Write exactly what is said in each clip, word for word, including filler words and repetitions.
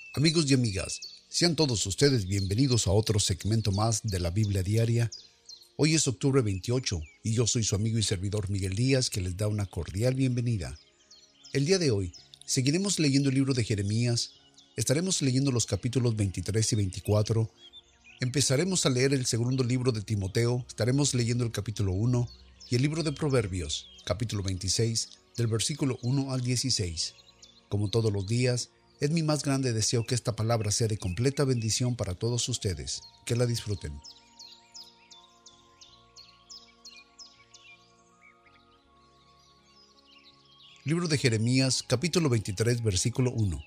Amigos y amigas, sean todos ustedes bienvenidos a otro segmento más de la Biblia Diaria. Hoy es octubre veintiocho y yo soy su amigo y servidor Miguel Díaz, que les da una cordial bienvenida. El día de hoy seguiremos leyendo el libro de Jeremías, estaremos leyendo los capítulos veintitrés y veinticuatro, empezaremos a leer el segundo libro de Timoteo, estaremos leyendo el capítulo uno y el libro de Proverbios, capítulo veintiséis, del versículo uno al dieciséis. Como todos los días, es mi más grande deseo que esta palabra sea de completa bendición para todos ustedes. Que la disfruten. Libro de Jeremías, capítulo veintitrés, versículo uno.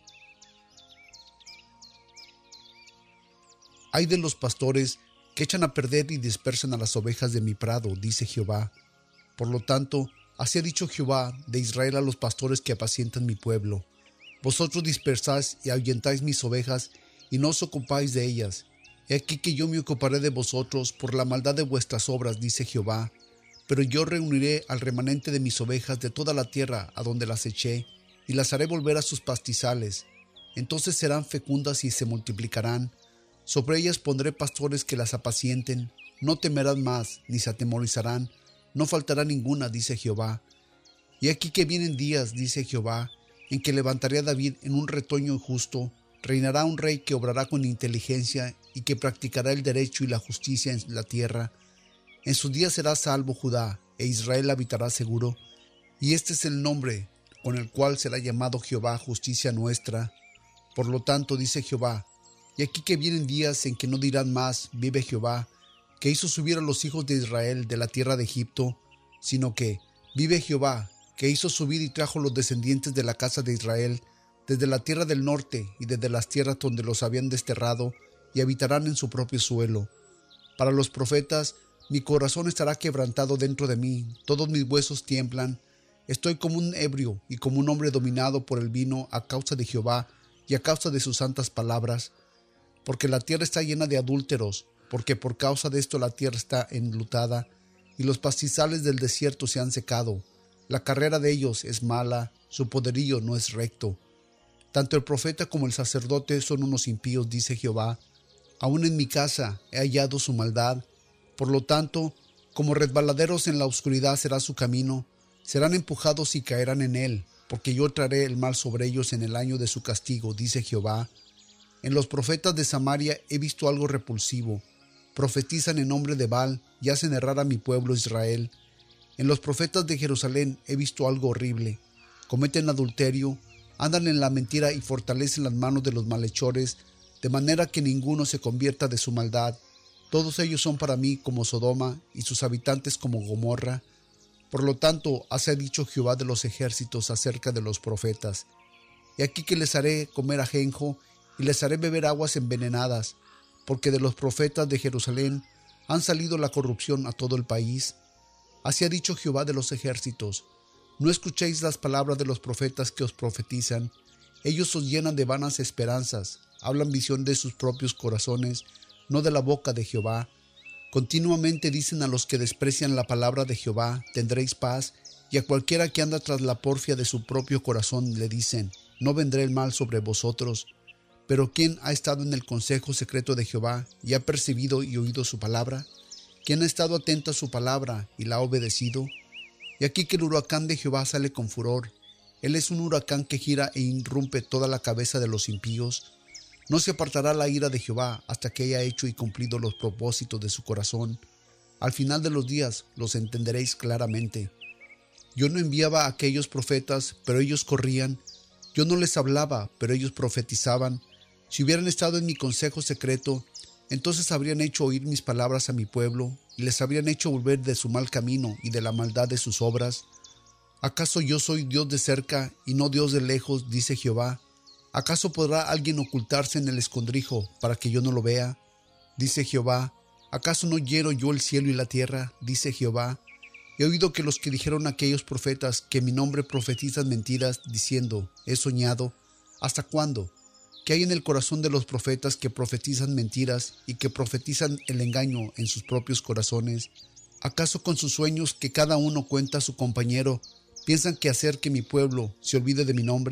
Ay de los pastores que echan a perder y dispersan a las ovejas de mi prado, dice Jehová. Por lo tanto, así ha dicho Jehová de Israel a los pastores que apacientan mi pueblo. Vosotros dispersáis y ahuyentáis mis ovejas, y no os ocupáis de ellas. He aquí que yo me ocuparé de vosotros por la maldad de vuestras obras, dice Jehová. Pero yo reuniré al remanente de mis ovejas de toda la tierra a donde las eché, y las haré volver a sus pastizales. Entonces serán fecundas y se multiplicarán. Sobre ellas pondré pastores que las apacienten. No temerán más, ni se atemorizarán. No faltará ninguna, dice Jehová. Y aquí que vienen días, dice Jehová, en que levantaré a David en un retoño justo, reinará un rey que obrará con inteligencia y que practicará el derecho y la justicia en la tierra. En sus días será salvo Judá, e Israel habitará seguro, y este es el nombre con el cual será llamado Jehová, justicia nuestra. Por lo tanto, dice Jehová, y aquí que vienen días en que no dirán más, vive Jehová, que hizo subir a los hijos de Israel de la tierra de Egipto, sino que, vive Jehová, que hizo subir y trajo los descendientes de la casa de Israel desde la tierra del norte y desde las tierras donde los habían desterrado, y habitarán en su propio suelo. Para los profetas, mi corazón estará quebrantado dentro de mí, todos mis huesos tiemblan. Estoy como un ebrio y como un hombre dominado por el vino a causa de Jehová y a causa de sus santas palabras. Porque la tierra está llena de adúlteros, porque por causa de esto la tierra está enlutada, y los pastizales del desierto se han secado. La carrera de ellos es mala, su poderío no es recto. Tanto el profeta como el sacerdote son unos impíos, dice Jehová. Aún en mi casa he hallado su maldad. Por lo tanto, como resbaladeros en la oscuridad será su camino. Serán empujados y caerán en él, porque yo traeré el mal sobre ellos en el año de su castigo, dice Jehová. En los profetas de Samaria he visto algo repulsivo. Profetizan en nombre de Baal y hacen errar a mi pueblo Israel. En los profetas de Jerusalén he visto algo horrible. Cometen adulterio, andan en la mentira y fortalecen las manos de los malhechores, de manera que ninguno se convierta de su maldad. Todos ellos son para mí como Sodoma y sus habitantes como Gomorra. Por lo tanto, así ha dicho Jehová de los ejércitos acerca de los profetas. He aquí que les haré comer ajenjo y les haré beber aguas envenenadas, porque de los profetas de Jerusalén han salido la corrupción a todo el país. Así ha dicho Jehová de los ejércitos, no escuchéis las palabras de los profetas que os profetizan. Ellos os llenan de vanas esperanzas, hablan visión de sus propios corazones, no de la boca de Jehová. Continuamente dicen a los que desprecian la palabra de Jehová, tendréis paz, y a cualquiera que anda tras la porfia de su propio corazón le dicen, no vendrá el mal sobre vosotros. Pero ¿quién ha estado en el consejo secreto de Jehová y ha percibido y oído su palabra? ¿Quién ha estado atento a su palabra y la ha obedecido? Y aquí que el huracán de Jehová sale con furor. Él es un huracán que gira e irrumpe toda la cabeza de los impíos. No se apartará la ira de Jehová hasta que haya hecho y cumplido los propósitos de su corazón. Al final de los días los entenderéis claramente. Yo no enviaba a aquellos profetas, pero ellos corrían. Yo no les hablaba, pero ellos profetizaban. Si hubieran estado en mi consejo secreto, entonces habrían hecho oír mis palabras a mi pueblo, y les habrían hecho volver de su mal camino y de la maldad de sus obras. ¿Acaso yo soy Dios de cerca y no Dios de lejos, dice Jehová? ¿Acaso podrá alguien ocultarse en el escondrijo para que yo no lo vea? Dice Jehová. ¿Acaso no hiero yo el cielo y la tierra? Dice Jehová. He oído que los que dijeron aquellos profetas que en mi nombre profetizan mentiras, diciendo, he soñado. ¿Hasta cuándo? ¿Qué hay en el corazón de los profetas que profetizan mentiras y que profetizan el engaño en sus propios corazones? ¿Acaso con sus sueños que cada uno cuenta a su compañero, piensan que hacer que mi pueblo se olvide de mi nombre?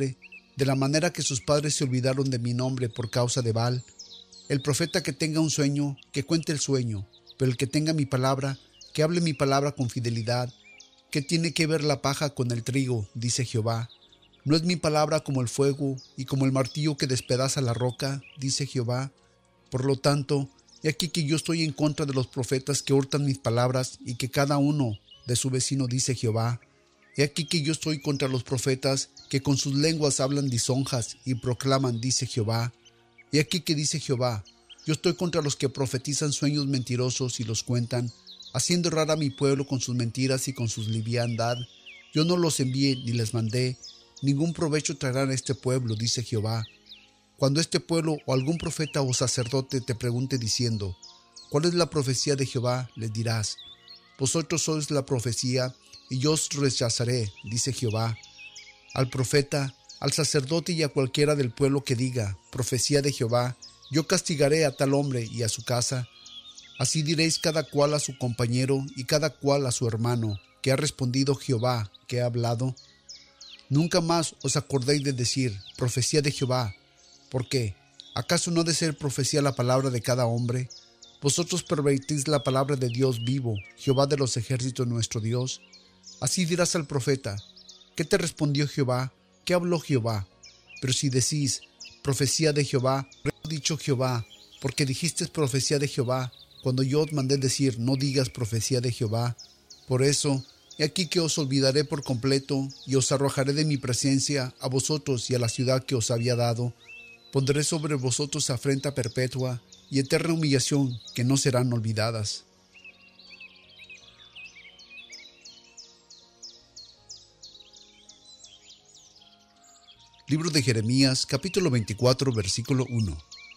de la manera que sus padres se olvidaron de mi nombre por causa de Baal. El profeta que tenga un sueño, que cuente el sueño, pero el que tenga mi palabra, que hable mi palabra con fidelidad. ¿Qué tiene que ver la paja con el trigo?, dice Jehová. ¿No es mi palabra como el fuego y como el martillo que despedaza la roca?, dice Jehová. Por lo tanto, he aquí que yo estoy en contra de los profetas que hurtan mis palabras y que cada uno de su vecino, dice Jehová. He aquí que yo estoy contra los profetas que con sus lenguas hablan lisonjas y proclaman, dice Jehová. He aquí que dice Jehová, yo estoy contra los que profetizan sueños mentirosos y los cuentan, haciendo errar a mi pueblo con sus mentiras y con sus liviandad. Yo no los envié ni les mandé, ningún provecho traerán a este pueblo, dice Jehová. Cuando este pueblo o algún profeta o sacerdote te pregunte diciendo, ¿cuál es la profecía de Jehová?, les dirás, vosotros sois la profecía, y yo os rechazaré, dice Jehová. Al profeta, al sacerdote y a cualquiera del pueblo que diga, profecía de Jehová, yo castigaré a tal hombre y a su casa. Así diréis cada cual a su compañero y cada cual a su hermano, que ha respondido Jehová, que ha hablado. Nunca más os acordéis de decir, profecía de Jehová. ¿Por qué? ¿Acaso no ha de ser profecía la palabra de cada hombre? Vosotros pervertís la palabra de Dios vivo, Jehová de los ejércitos nuestro Dios. Así dirás al profeta, ¿qué te respondió Jehová? ¿Qué habló Jehová? Pero si decís, profecía de Jehová, ha dicho Jehová, porque dijiste profecía de Jehová, cuando yo os mandé decir, no digas profecía de Jehová. Por eso, he aquí que os olvidaré por completo, y os arrojaré de mi presencia a vosotros y a la ciudad que os había dado. Pondré sobre vosotros afrenta perpetua y eterna humillación que no serán olvidadas. Libro de Jeremías, capítulo veinticuatro, versículo uno.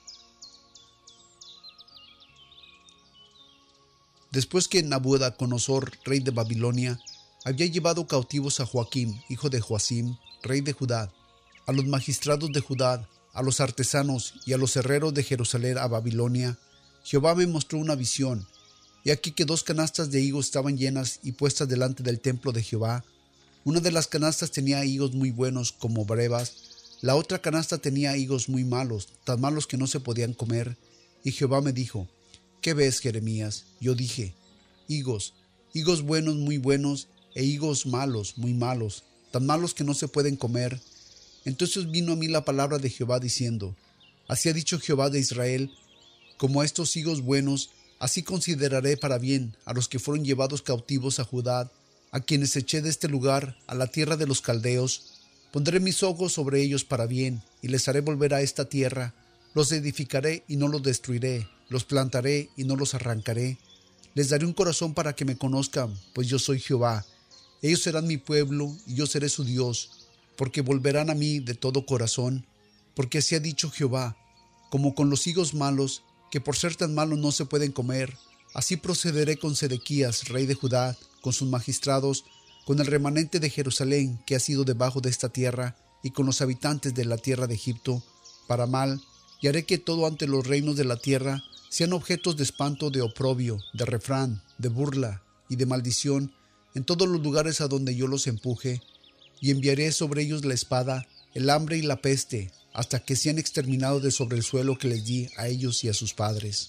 Después que Nabucodonosor, rey de Babilonia, había llevado cautivos a Joaquín, hijo de Joacim, rey de Judá, a los magistrados de Judá, a los artesanos y a los herreros de Jerusalén a Babilonia, Jehová me mostró una visión. Y aquí que dos canastas de higos estaban llenas y puestas delante del templo de Jehová. Una de las canastas tenía higos muy buenos como brevas, la otra canasta tenía higos muy malos, tan malos que no se podían comer. Y Jehová me dijo, ¿qué ves, Jeremías? Yo dije, higos, higos buenos muy buenos, e higos malos muy malos, tan malos que no se pueden comer. Entonces vino a mí la palabra de Jehová diciendo, así ha dicho Jehová de Israel, como a estos higos buenos, así consideraré para bien a los que fueron llevados cautivos a Judá, a quienes eché de este lugar, a la tierra de los caldeos. Pondré mis ojos sobre ellos para bien, y les haré volver a esta tierra. Los edificaré y no los destruiré, los plantaré y no los arrancaré. Les daré un corazón para que me conozcan, pues yo soy Jehová. Ellos serán mi pueblo, y yo seré su Dios, porque volverán a mí de todo corazón. Porque así ha dicho Jehová, como con los higos malos, que por ser tan malos no se pueden comer, así procederé con Sedequías, rey de Judá, con sus magistrados, con el remanente de Jerusalén que ha sido debajo de esta tierra, y con los habitantes de la tierra de Egipto, para mal, y haré que todo ante los reinos de la tierra sean objetos de espanto, de oprobio, de refrán, de burla y de maldición, en todos los lugares a donde yo los empuje, y enviaré sobre ellos la espada, el hambre y la peste, hasta que sean exterminados de sobre el suelo que les di a ellos y a sus padres.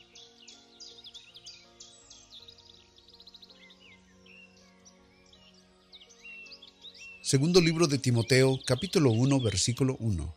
Segundo libro de Timoteo, capítulo uno, versículo uno.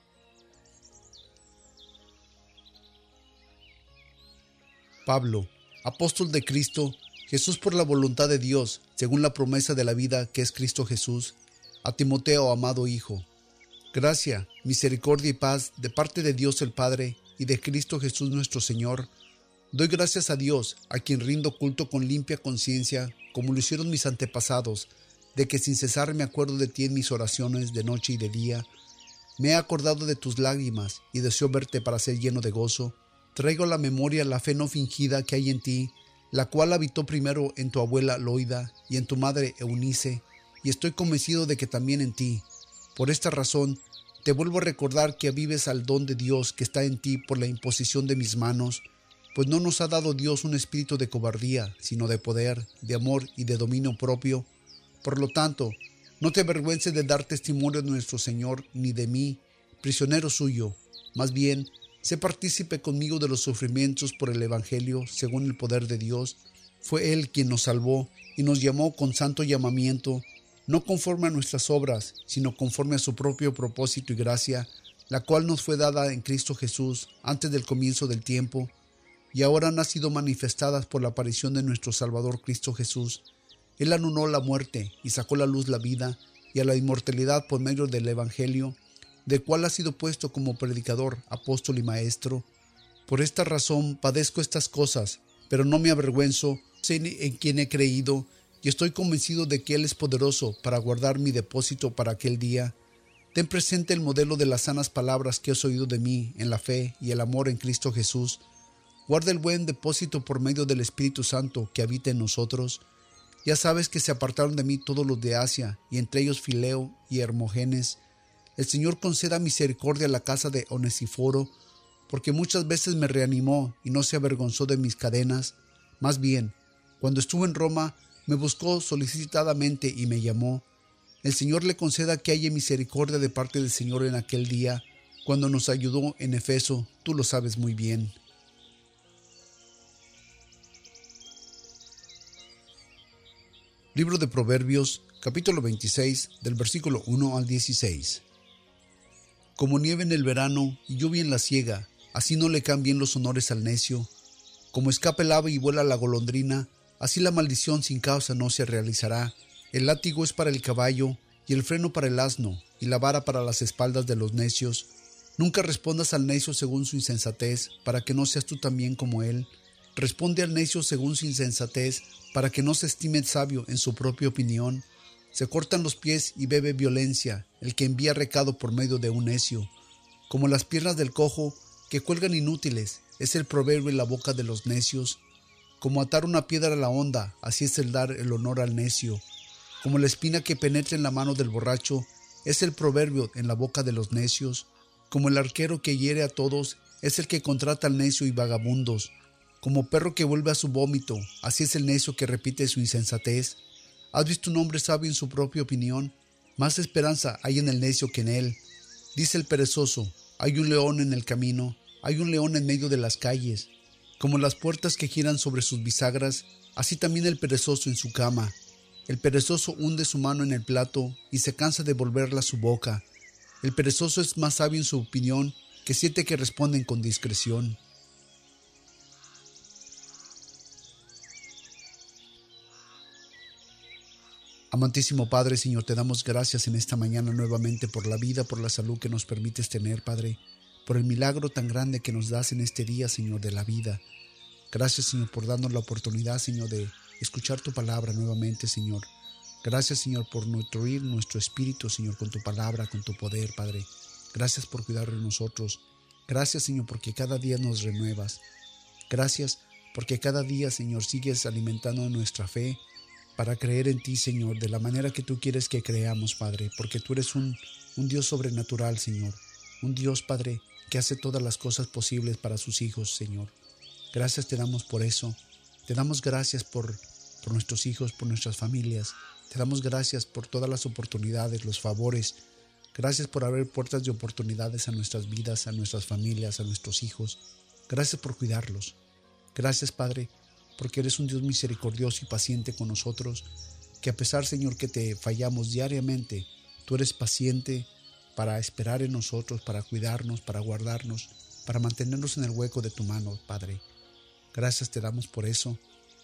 Pablo, apóstol de Cristo Jesús por la voluntad de Dios, según la promesa de la vida que es Cristo Jesús, a Timoteo, amado Hijo. Gracia, misericordia y paz de parte de Dios el Padre y de Cristo Jesús nuestro Señor. Doy gracias a Dios, a quien rindo culto con limpia conciencia, como lo hicieron mis antepasados, de que sin cesar me acuerdo de ti en mis oraciones de noche y de día. Me he acordado de tus lágrimas y deseo verte para ser lleno de gozo. Traigo a la memoria la fe no fingida que hay en ti, la cual habitó primero en tu abuela Loida y en tu madre Eunice, y estoy convencido de que también en ti. Por esta razón, te vuelvo a recordar que avives al don de Dios que está en ti por la imposición de mis manos, pues no nos ha dado Dios un espíritu de cobardía, sino de poder, de amor y de dominio propio. Por lo tanto, No te avergüences de dar testimonio de nuestro Señor, ni de mí, prisionero suyo. Más bien, sé partícipe conmigo de los sufrimientos por el Evangelio, según el poder de Dios. Fue Él quien nos salvó y nos llamó con santo llamamiento, no conforme a nuestras obras, sino conforme a su propio propósito y gracia, la cual nos fue dada en Cristo Jesús antes del comienzo del tiempo, y ahora han sido manifestadas por la aparición de nuestro Salvador Cristo Jesús. Él anuló la muerte y sacó a la luz la vida y a la inmortalidad por medio del Evangelio, del cual ha sido puesto como predicador, apóstol y maestro. Por esta razón padezco estas cosas, pero no me avergüenzo, sé en quien he creído, y estoy convencido de que Él es poderoso para guardar mi depósito para aquel día. Ten presente el modelo de las sanas palabras que has oído de mí en la fe y el amor en Cristo Jesús. Guarda el buen depósito por medio del Espíritu Santo que habita en nosotros. Ya sabes que se apartaron de mí todos los de Asia, y entre ellos Fileo y Hermógenes. El Señor conceda misericordia a la casa de Onesíforo, porque muchas veces me reanimó y no se avergonzó de mis cadenas. Más bien, cuando estuve en Roma, me buscó solicitadamente y me llamó. El Señor le conceda que haya misericordia de parte del Señor en aquel día, cuando nos ayudó en Efeso, tú lo sabes muy bien. Libro de Proverbios, capítulo veintiséis, del versículo uno al dieciséis. Como nieve en el verano y lluvia en la siega, así no le cambien los honores al necio. Como escapa el ave y vuela la golondrina, así la maldición sin causa no se realizará. El látigo es para el caballo, y el freno para el asno, y la vara para las espaldas de los necios. Nunca respondas al necio según su insensatez, para que no seas tú también como él. Responde al necio según su insensatez, para que no se estime sabio en su propia opinión. Se cortan los pies y bebe violencia el que envía recado por medio de un necio. Como las piernas del cojo, que cuelgan inútiles, es el proverbio en la boca de los necios. Como atar una piedra a la honda, así es el dar el honor al necio. Como la espina que penetra en la mano del borracho, es el proverbio en la boca de los necios. Como el arquero que hiere a todos, es el que contrata al necio y vagabundos. Como perro que vuelve a su vómito, así es el necio que repite su insensatez. ¿Has visto un hombre sabio en su propia opinión? Más esperanza hay en el necio que en él. Dice el perezoso, hay un león en el camino, hay un león en medio de las calles. Como las puertas que giran sobre sus bisagras, así también el perezoso en su cama. El perezoso hunde su mano en el plato y se cansa de volverla a su boca. El perezoso es más sabio en su opinión que siete que responden con discreción. Amantísimo Padre, Señor, te damos gracias en esta mañana nuevamente por la vida, por la salud que nos permites tener, Padre, por el milagro tan grande que nos das en este día, Señor, de la vida. Gracias, Señor, por darnos la oportunidad, Señor, de escuchar tu palabra nuevamente, Señor. Gracias, Señor, por nutrir nuestro espíritu, Señor, con tu palabra, con tu poder, Padre. Gracias por cuidar de nosotros. Gracias, Señor, porque cada día nos renuevas. Gracias porque cada día, Señor, sigues alimentando nuestra fe para creer en ti, Señor, de la manera que tú quieres que creamos, Padre, porque tú eres un, un Dios sobrenatural, Señor. Un Dios, Padre, que hace todas las cosas posibles para sus hijos, Señor. Gracias te damos por eso. Te damos gracias por, por nuestros hijos, por nuestras familias. Te damos gracias por todas las oportunidades, los favores. Gracias por abrir puertas de oportunidades a nuestras vidas, a nuestras familias, a nuestros hijos. Gracias por cuidarlos. Gracias, Padre, porque eres un Dios misericordioso y paciente con nosotros, que a pesar, Señor, que te fallamos diariamente, tú eres paciente para esperar en nosotros, para cuidarnos, para guardarnos, para mantenernos en el hueco de tu mano, Padre. Gracias te damos por eso,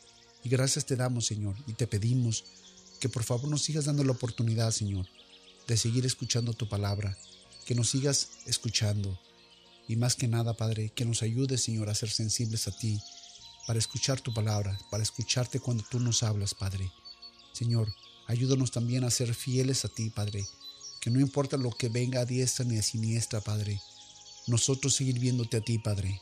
y gracias te damos, Señor, y te pedimos que por favor nos sigas dando la oportunidad, Señor, de seguir escuchando tu palabra, que nos sigas escuchando, y más que nada, Padre, que nos ayudes, Señor, a ser sensibles a ti, para escuchar tu palabra, para escucharte cuando tú nos hablas, Padre. Señor, ayúdanos también a ser fieles a ti, Padre, que no importa lo que venga a diestra ni a siniestra, Padre, nosotros seguir viéndote a ti, Padre.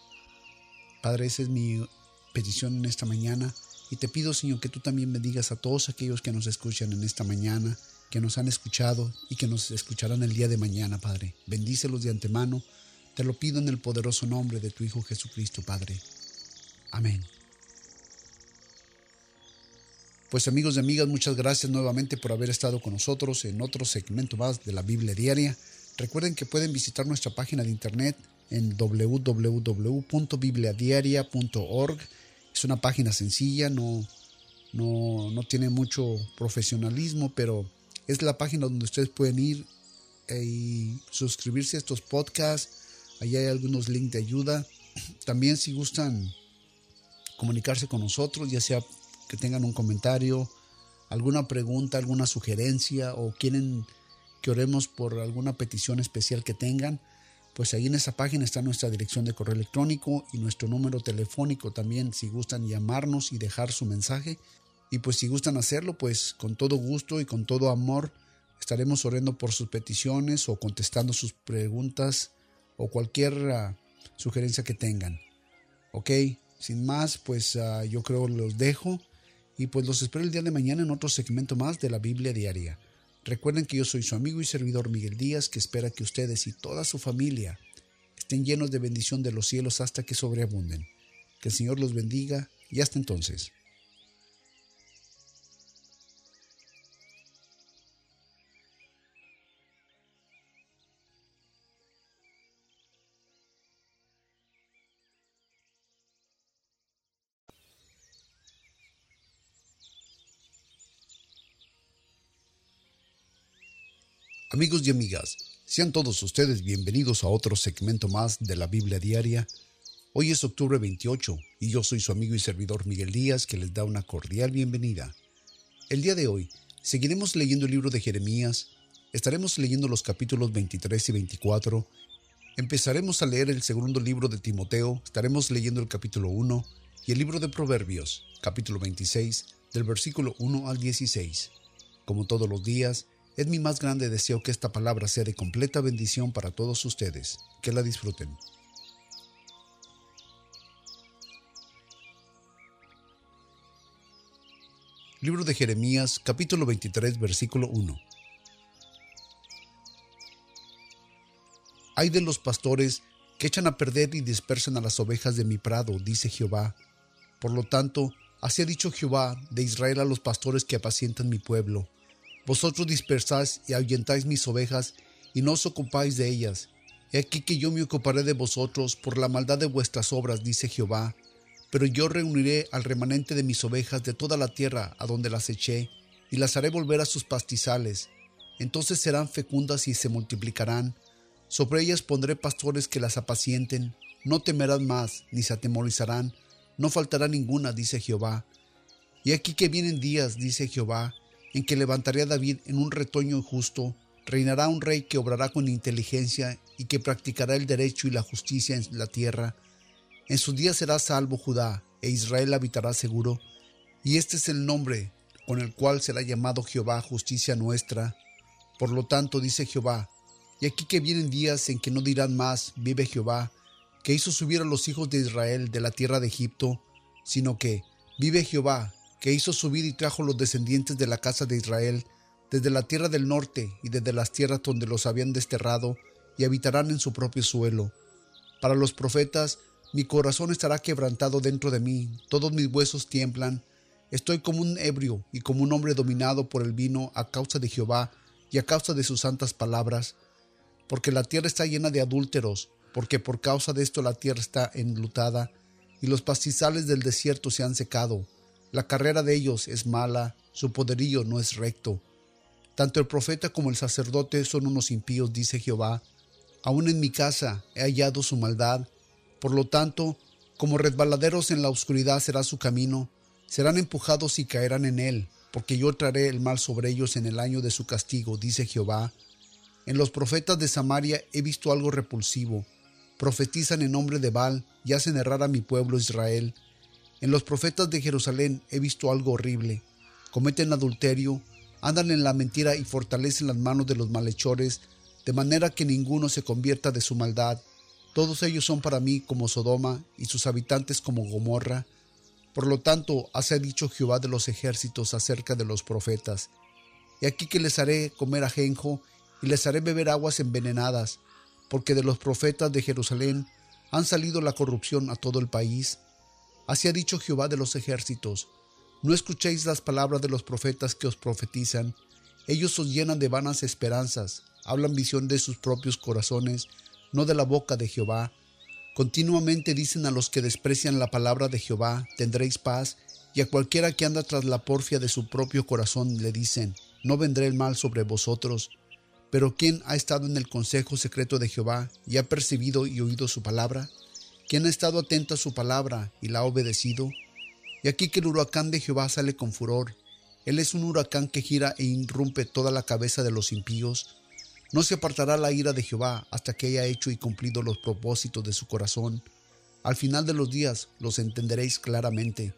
Padre, esa es mi petición en esta mañana, y te pido, Señor, que tú también bendigas a todos aquellos que nos escuchan en esta mañana, que nos han escuchado y que nos escucharán el día de mañana, Padre. Bendícelos de antemano, te lo pido en el poderoso nombre de tu Hijo Jesucristo, Padre. Amén. Pues amigos y amigas, muchas gracias nuevamente por haber estado con nosotros en otro segmento más de la Biblia Diaria. Recuerden que pueden visitar nuestra página de internet en doble u doble u doble u punto biblia diaria punto org. Es una página sencilla, no, no, no tiene mucho profesionalismo, pero es la página donde ustedes pueden ir y suscribirse a estos podcasts. Allí hay algunos links de ayuda. También si gustan comunicarse con nosotros, ya sea que tengan un comentario, alguna pregunta, alguna sugerencia o quieren que oremos por alguna petición especial que tengan, pues ahí en esa página está nuestra dirección de correo electrónico y nuestro número telefónico también, si gustan llamarnos y dejar su mensaje. Y pues si gustan hacerlo, pues con todo gusto y con todo amor estaremos orando por sus peticiones o contestando sus preguntas o cualquier uh, sugerencia que tengan. Ok, sin más, pues uh, yo creo los dejo. Y pues los espero el día de mañana en otro segmento más de la Biblia Diaria. Recuerden que yo soy su amigo y servidor Miguel Díaz, que espera que ustedes y toda su familia estén llenos de bendición de los cielos hasta que sobreabunden. Que el Señor los bendiga y hasta entonces. Amigos y amigas, sean todos ustedes bienvenidos a otro segmento más de la Biblia Diaria. Hoy es octubre veintiocho y yo soy su amigo y servidor Miguel Díaz, que les da una cordial bienvenida. El día de hoy seguiremos leyendo el libro de Jeremías, estaremos leyendo los capítulos veintitrés y veinticuatro, empezaremos a leer el segundo libro de Timoteo, estaremos leyendo el capítulo uno y el libro de Proverbios, capítulo veintiséis, del versículo uno al dieciséis. Como todos los días, es mi más grande deseo que esta palabra sea de completa bendición para todos ustedes. Que la disfruten. Libro de Jeremías, capítulo veintitrés, versículo uno. Ay de los pastores que echan a perder y dispersan a las ovejas de mi prado, dice Jehová. Por lo tanto, así ha dicho Jehová de Israel a los pastores que apacientan mi pueblo. Vosotros dispersáis y ahuyentáis mis ovejas, y no os ocupáis de ellas. He aquí que yo me ocuparé de vosotros por la maldad de vuestras obras, dice Jehová. Pero yo reuniré al remanente de mis ovejas de toda la tierra a donde las eché, y las haré volver a sus pastizales. Entonces serán fecundas y se multiplicarán. Sobre ellas pondré pastores que las apacienten. No temerán más, ni se atemorizarán. No faltará ninguna, dice Jehová. Y aquí que vienen días, dice Jehová, en que levantaré a David en un retoño justo, reinará un rey que obrará con inteligencia y que practicará el derecho y la justicia en la tierra. En sus días será salvo Judá, e Israel habitará seguro, y este es el nombre con el cual será llamado Jehová, justicia nuestra. Por lo tanto, dice Jehová, y aquí que vienen días en que no dirán más, vive Jehová, que hizo subir a los hijos de Israel de la tierra de Egipto, sino que, vive Jehová, que hizo subir y trajo los descendientes de la casa de Israel desde la tierra del norte y desde las tierras donde los habían desterrado, y habitarán en su propio suelo. Para los profetas, mi corazón estará quebrantado dentro de mí, todos mis huesos tiemblan. Estoy como un ebrio y como un hombre dominado por el vino a causa de Jehová y a causa de sus santas palabras. Porque la tierra está llena de adúlteros, porque por causa de esto la tierra está enlutada, y los pastizales del desierto se han secado. La carrera de ellos es mala, su poderío no es recto. Tanto el profeta como el sacerdote son unos impíos, dice Jehová. Aún en mi casa he hallado su maldad. Por lo tanto, como resbaladeros en la oscuridad será su camino. Serán empujados y caerán en él, porque yo traeré el mal sobre ellos en el año de su castigo, dice Jehová. En los profetas de Samaria he visto algo repulsivo. Profetizan en nombre de Baal y hacen errar a mi pueblo Israel. En los profetas de Jerusalén he visto algo horrible. Cometen adulterio, andan en la mentira y fortalecen las manos de los malhechores, de manera que ninguno se convierta de su maldad. Todos ellos son para mí como Sodoma y sus habitantes como Gomorra. Por lo tanto, así ha dicho Jehová de los ejércitos acerca de los profetas. He aquí que les haré comer ajenjo y les haré beber aguas envenenadas, porque de los profetas de Jerusalén han salido la corrupción a todo el país. Así ha dicho Jehová de los ejércitos: No escuchéis las palabras de los profetas que os profetizan. Ellos os llenan de vanas esperanzas, hablan visión de sus propios corazones, no de la boca de Jehová. Continuamente dicen a los que desprecian la palabra de Jehová, tendréis paz, y a cualquiera que anda tras la porfia de su propio corazón le dicen, no vendrá el mal sobre vosotros. Pero ¿quién ha estado en el consejo secreto de Jehová y ha percibido y oído su palabra? ¿Quién ha estado atento a su palabra y la ha obedecido? Y aquí que el huracán de Jehová sale con furor. Él es un huracán que gira e irrumpe toda la cabeza de los impíos. No se apartará la ira de Jehová hasta que haya hecho y cumplido los propósitos de su corazón. Al final de los días los entenderéis claramente.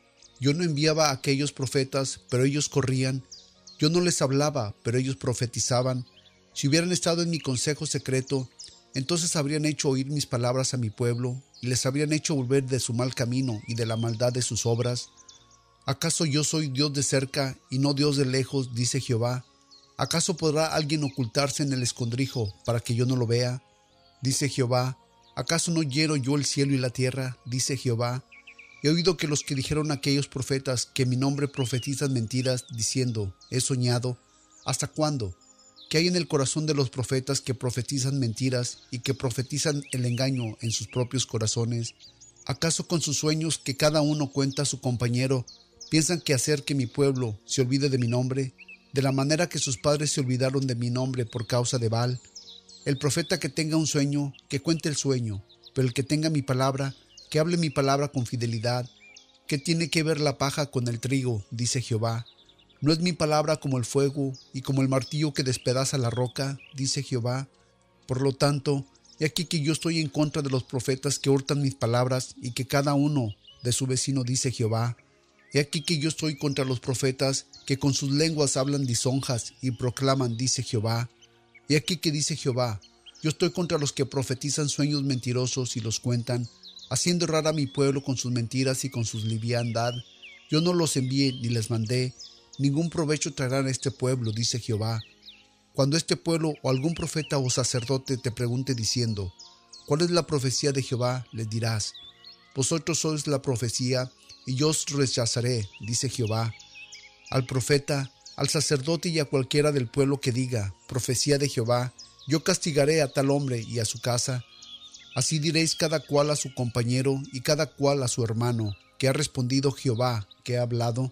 Yo no enviaba a aquellos profetas, pero ellos corrían. Yo no les hablaba, pero ellos profetizaban. Si hubieran estado en mi consejo secreto, entonces habrían hecho oír mis palabras a mi pueblo, y les habrían hecho volver de su mal camino y de la maldad de sus obras. ¿Acaso yo soy Dios de cerca y no Dios de lejos? Dice Jehová. ¿Acaso podrá alguien ocultarse en el escondrijo para que yo no lo vea? Dice Jehová. ¿Acaso no hiero yo el cielo y la tierra? Dice Jehová. He oído que los que dijeron aquellos profetas que en mi nombre profetizan mentiras, diciendo, he soñado. ¿Hasta cuándo? ¿Qué hay en el corazón de los profetas que profetizan mentiras y que profetizan el engaño en sus propios corazones? ¿Acaso con sus sueños que cada uno cuenta a su compañero, piensan que hacer que mi pueblo se olvide de mi nombre, de la manera que sus padres se olvidaron de mi nombre por causa de Baal? El profeta que tenga un sueño, que cuente el sueño, pero el que tenga mi palabra, que hable mi palabra con fidelidad. ¿Qué tiene que ver la paja con el trigo? Dice Jehová. ¿No es mi palabra como el fuego y como el martillo que despedaza la roca? Dice Jehová. Por lo tanto, he aquí que yo estoy en contra de los profetas que hurtan mis palabras y que cada uno de su vecino dice Jehová. He aquí que yo estoy contra los profetas que con sus lenguas hablan lisonjas y proclaman, dice Jehová. He aquí que dice Jehová, yo estoy contra los que profetizan sueños mentirosos y los cuentan, haciendo errar a mi pueblo con sus mentiras y con sus liviandad. Yo no los envié ni les mandé, ningún provecho traerán a este pueblo, dice Jehová. Cuando este pueblo o algún profeta o sacerdote te pregunte diciendo, ¿cuál es la profecía de Jehová?, les dirás, vosotros sois la profecía, y yo os rechazaré, dice Jehová. Al profeta, al sacerdote y a cualquiera del pueblo que diga, profecía de Jehová, yo castigaré a tal hombre y a su casa. Así diréis cada cual a su compañero y cada cual a su hermano, que ha respondido Jehová, que ha hablado.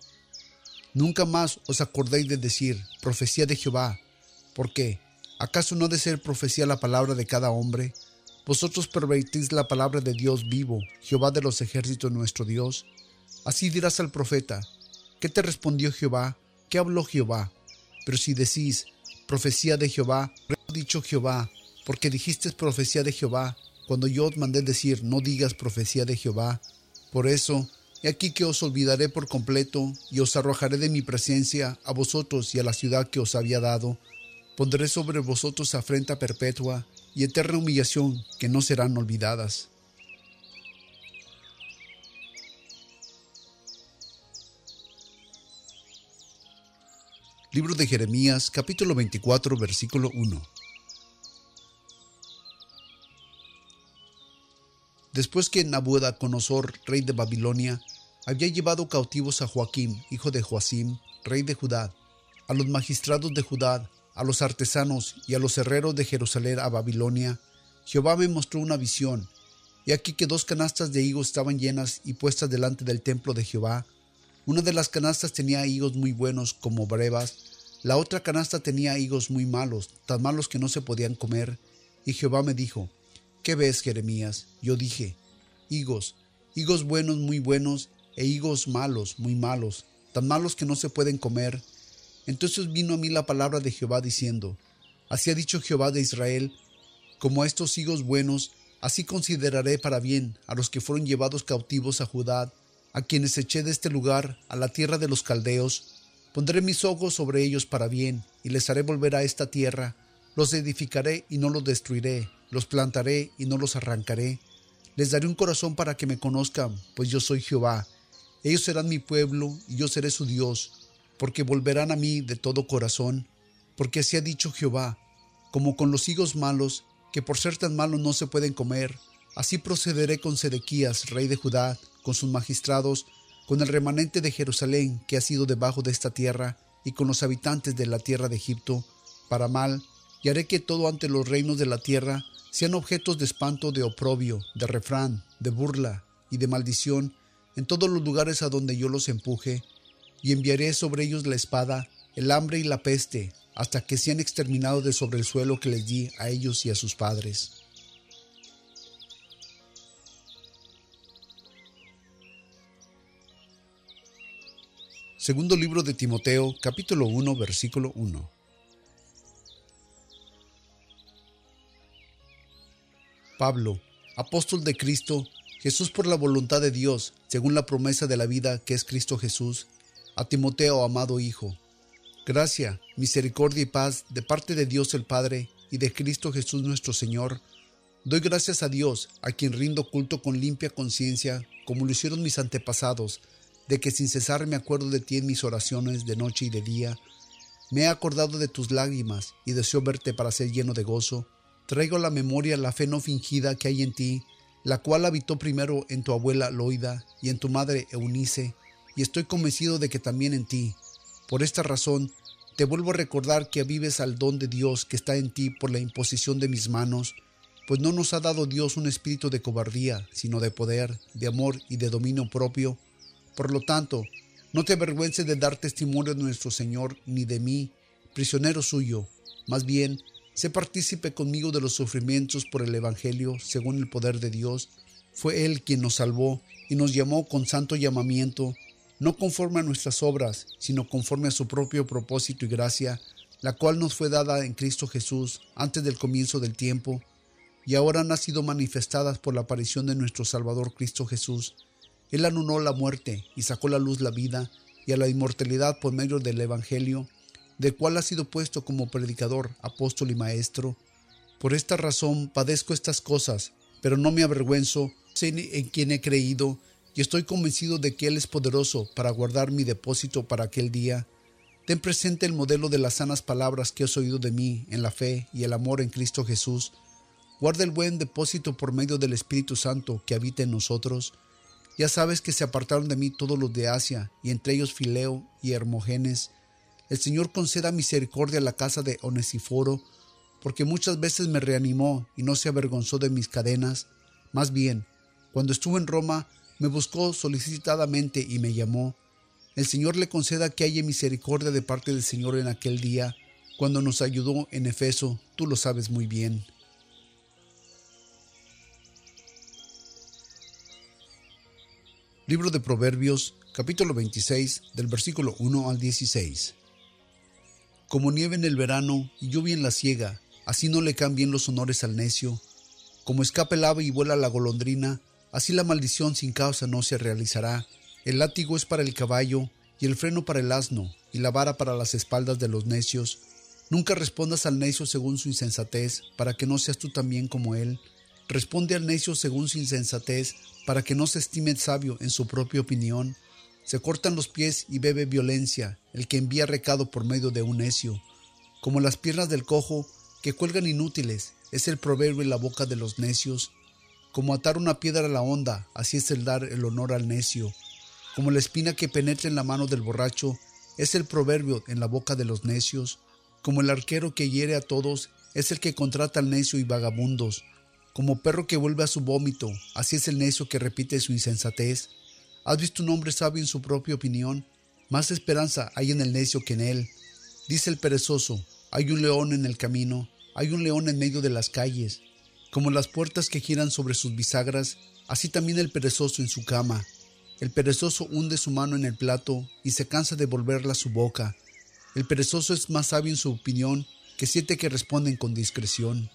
Nunca más os acordéis de decir, profecía de Jehová. ¿Por qué? ¿Acaso no ha de ser profecía la palabra de cada hombre? Vosotros pervertís la palabra de Dios vivo, Jehová de los ejércitos nuestro Dios. Así dirás al profeta, ¿qué te respondió Jehová? ¿Qué habló Jehová? Pero si decís, profecía de Jehová, ha dicho Jehová, porque dijiste profecía de Jehová, cuando yo os mandé decir, no digas profecía de Jehová. Por eso, he aquí que os olvidaré por completo, y os arrojaré de mi presencia a vosotros y a la ciudad que os había dado. Pondré sobre vosotros afrenta perpetua y eterna humillación que no serán olvidadas. Libro de Jeremías, capítulo veinticuatro, versículo uno. Después que Nabucodonosor, rey de Babilonia, había llevado cautivos a Joaquín, hijo de Joacim, rey de Judá, a los magistrados de Judá, a los artesanos y a los herreros de Jerusalén a Babilonia, Jehová me mostró una visión. Y aquí que dos canastas de higos estaban llenas y puestas delante del templo de Jehová. Una de las canastas tenía higos muy buenos como brevas, la otra canasta tenía higos muy malos, tan malos que no se podían comer. Y Jehová me dijo, ¿qué ves, Jeremías? Yo dije, higos, higos buenos muy buenos, e higos malos muy malos, tan malos que no se pueden comer. Entonces vino a mí la palabra de Jehová diciendo, así ha dicho Jehová de Israel, como a estos higos buenos, así consideraré para bien a los que fueron llevados cautivos a Judá, a quienes eché de este lugar, a la tierra de los caldeos. Pondré mis ojos sobre ellos para bien, y les haré volver a esta tierra. Los edificaré y no los destruiré, los plantaré y no los arrancaré. Les daré un corazón para que me conozcan, pues yo soy Jehová. Ellos serán mi pueblo, y yo seré su Dios, porque volverán a mí de todo corazón. Porque así ha dicho Jehová, como con los higos malos, que por ser tan malos no se pueden comer, así procederé con Sedequías, rey de Judá, con sus magistrados, con el remanente de Jerusalén que ha sido debajo de esta tierra, y con los habitantes de la tierra de Egipto, para mal, y haré que todo ante los reinos de la tierra sean objetos de espanto, de oprobio, de refrán, de burla y de maldición, en todos los lugares a donde yo los empuje, y enviaré sobre ellos la espada, el hambre y la peste, hasta que sean exterminados de sobre el suelo que les di a ellos y a sus padres. Segundo libro de Timoteo, capítulo uno, versículo uno. Pablo, apóstol de Cristo Jesús por la voluntad de Dios, según la promesa de la vida que es Cristo Jesús, a Timoteo, amado Hijo. Gracia, misericordia y paz de parte de Dios el Padre y de Cristo Jesús nuestro Señor. Doy gracias a Dios, a quien rindo culto con limpia conciencia, como lo hicieron mis antepasados, de que sin cesar me acuerdo de ti en mis oraciones de noche y de día. Me he acordado de tus lágrimas y deseo verte para ser lleno de gozo. Traigo a la memoria la fe no fingida que hay en ti, la cual habitó primero en tu abuela Loida y en tu madre Eunice, y estoy convencido de que también en ti. Por esta razón, te vuelvo a recordar que avives al don de Dios que está en ti por la imposición de mis manos, pues no nos ha dado Dios un espíritu de cobardía, sino de poder, de amor y de dominio propio. Por lo tanto, no te avergüences de dar testimonio de nuestro Señor, ni de mí, prisionero suyo. Más bien, sé partícipe conmigo de los sufrimientos por el Evangelio, según el poder de Dios. Fue Él quien nos salvó y nos llamó con santo llamamiento, no conforme a nuestras obras, sino conforme a su propio propósito y gracia, la cual nos fue dada en Cristo Jesús antes del comienzo del tiempo, y ahora han sido manifestadas por la aparición de nuestro Salvador Cristo Jesús. Él anuló la muerte y sacó a la luz la vida y a la inmortalidad por medio del Evangelio, del cual ha sido puesto como predicador, apóstol y maestro. Por esta razón padezco estas cosas, pero no me avergüenzo, sé en quien he creído, y estoy convencido de que Él es poderoso para guardar mi depósito para aquel día. Ten presente el modelo de las sanas palabras que has oído de mí en la fe y el amor en Cristo Jesús. Guarda el buen depósito por medio del Espíritu Santo que habita en nosotros. Ya sabes que se apartaron de mí todos los de Asia, y entre ellos Fileo y Hermógenes. El Señor conceda misericordia a la casa de Onesíforo, porque muchas veces me reanimó y no se avergonzó de mis cadenas. Más bien, cuando estuve en Roma, me buscó solicitadamente y me llamó. El Señor le conceda que haya misericordia de parte del Señor en aquel día, cuando nos ayudó en Efeso, tú lo sabes muy bien. Libro de Proverbios, capítulo veintiséis, del versículo uno al dieciséis. Como nieve en el verano y lluvia en la siega, así no le cambien los honores al necio. Como escapa el ave y vuela la golondrina, así la maldición sin causa no se realizará. El látigo es para el caballo, y el freno para el asno, y la vara para las espaldas de los necios. Nunca respondas al necio según su insensatez, para que no seas tú también como él. Responde al necio según su insensatez, para que no se estime sabio en su propia opinión. Se cortan los pies y bebe violencia el que envía recado por medio de un necio. Como las piernas del cojo, que cuelgan inútiles, es el proverbio en la boca de los necios. Como atar una piedra a la honda, así es el dar el honor al necio. Como la espina que penetra en la mano del borracho, es el proverbio en la boca de los necios. Como el arquero que hiere a todos, es el que contrata al necio y vagabundos. Como perro que vuelve a su vómito, así es el necio que repite su insensatez. ¿Has visto un hombre sabio en su propia opinión? Más esperanza hay en el necio que en él. Dice el perezoso, hay un león en el camino, hay un león en medio de las calles. Como las puertas que giran sobre sus bisagras, así también el perezoso en su cama. El perezoso hunde su mano en el plato y se cansa de volverla a su boca. El perezoso es más sabio en su opinión que siete que responden con discreción.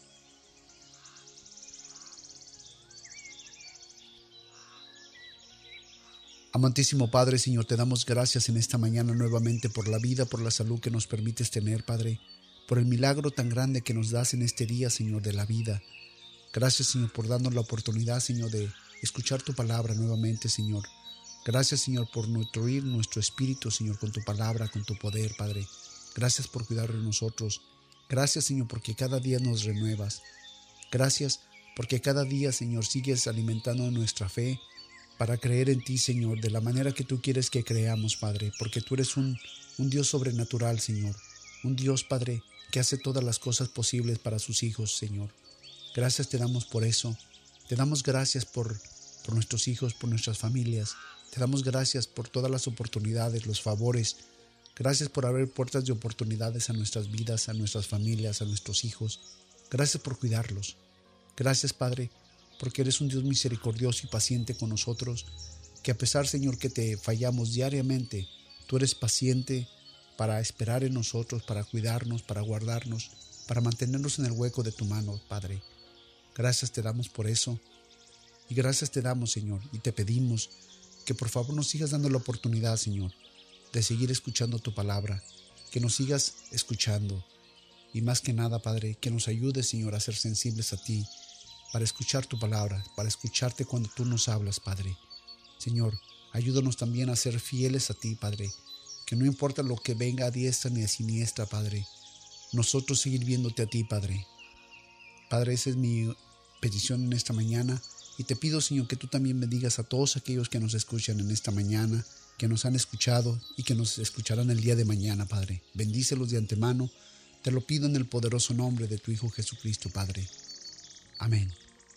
Amantísimo Padre, Señor, te damos gracias en esta mañana nuevamente por la vida, por la salud que nos permites tener, Padre, por el milagro tan grande que nos das en este día, Señor, de la vida. Gracias, Señor, por darnos la oportunidad, Señor, de escuchar tu palabra nuevamente, Señor. Gracias, Señor, por nutrir nuestro espíritu, Señor, con tu palabra, con tu poder, Padre. Gracias por cuidar de nosotros. Gracias, Señor, porque cada día nos renuevas. Gracias porque cada día, Señor, sigues alimentando nuestra fe. para creer en ti, Señor, de la manera que tú quieres que creamos, Padre, porque tú eres un, un Dios sobrenatural, Señor, un Dios, Padre, que hace todas las cosas posibles para sus hijos, Señor. Gracias te damos por eso. Te damos gracias por, por nuestros hijos, por nuestras familias. Te damos gracias por todas las oportunidades, los favores. Gracias por abrir puertas de oportunidades a nuestras vidas, a nuestras familias, a nuestros hijos. Gracias por cuidarlos. Gracias, Padre, porque eres un Dios misericordioso y paciente con nosotros, que a pesar, Señor, que te fallamos diariamente, tú eres paciente para esperar en nosotros, para cuidarnos, para guardarnos, para mantenernos en el hueco de tu mano, Padre. Gracias te damos por eso. Y gracias te damos, Señor, y te pedimos que por favor nos sigas dando la oportunidad, Señor, de seguir escuchando tu palabra, que nos sigas escuchando. Y más que nada, Padre, que nos ayudes, Señor, a ser sensibles a ti, para escuchar tu palabra, para escucharte cuando tú nos hablas, Padre. Señor, ayúdanos también a ser fieles a ti, Padre, que no importa lo que venga a diestra ni a siniestra, Padre, nosotros seguir viéndote a ti, Padre. Padre, esa es mi petición en esta mañana, y te pido, Señor, que tú también bendigas a todos aquellos que nos escuchan en esta mañana, que nos han escuchado y que nos escucharán el día de mañana, Padre. Bendícelos de antemano. Te lo pido en el poderoso nombre de tu Hijo Jesucristo, Padre. Amén.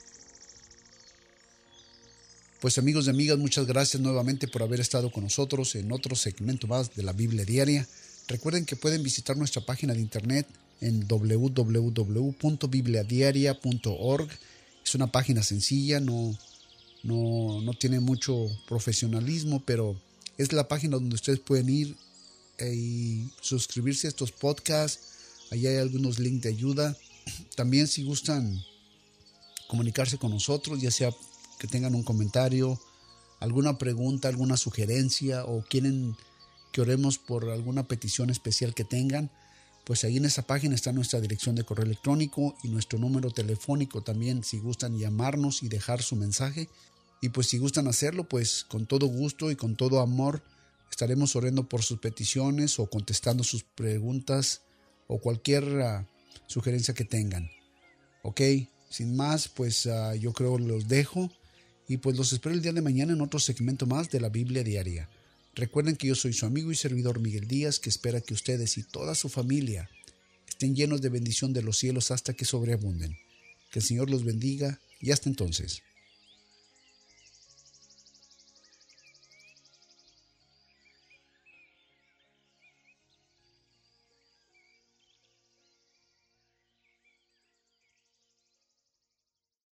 Pues amigos y amigas, muchas gracias nuevamente por haber estado con nosotros en otro segmento más de la Biblia Diaria. Recuerden que pueden visitar nuestra página de internet en doble u doble u doble u punto biblia diaria punto org. Es una página sencilla, no, no, no tiene mucho profesionalismo, pero es la página donde ustedes pueden ir y suscribirse a estos podcasts. Allí hay algunos links de ayuda. También si gustan comunicarse con nosotros, ya sea que tengan un comentario, alguna pregunta, alguna sugerencia o quieren que oremos por alguna petición especial que tengan, pues ahí en esa página está nuestra dirección de correo electrónico y nuestro número telefónico también, si gustan llamarnos y dejar su mensaje. Y pues si gustan hacerlo, pues con todo gusto y con todo amor estaremos orando por sus peticiones o contestando sus preguntas o cualquier uh, sugerencia que tengan. Ok, sin más, pues uh, yo creo los dejo y pues los espero el día de mañana en otro segmento más de la Biblia Diaria. Recuerden que yo soy su amigo y servidor Miguel Díaz, que espera que ustedes y toda su familia estén llenos de bendición de los cielos hasta que sobreabunden. Que el Señor los bendiga y hasta entonces.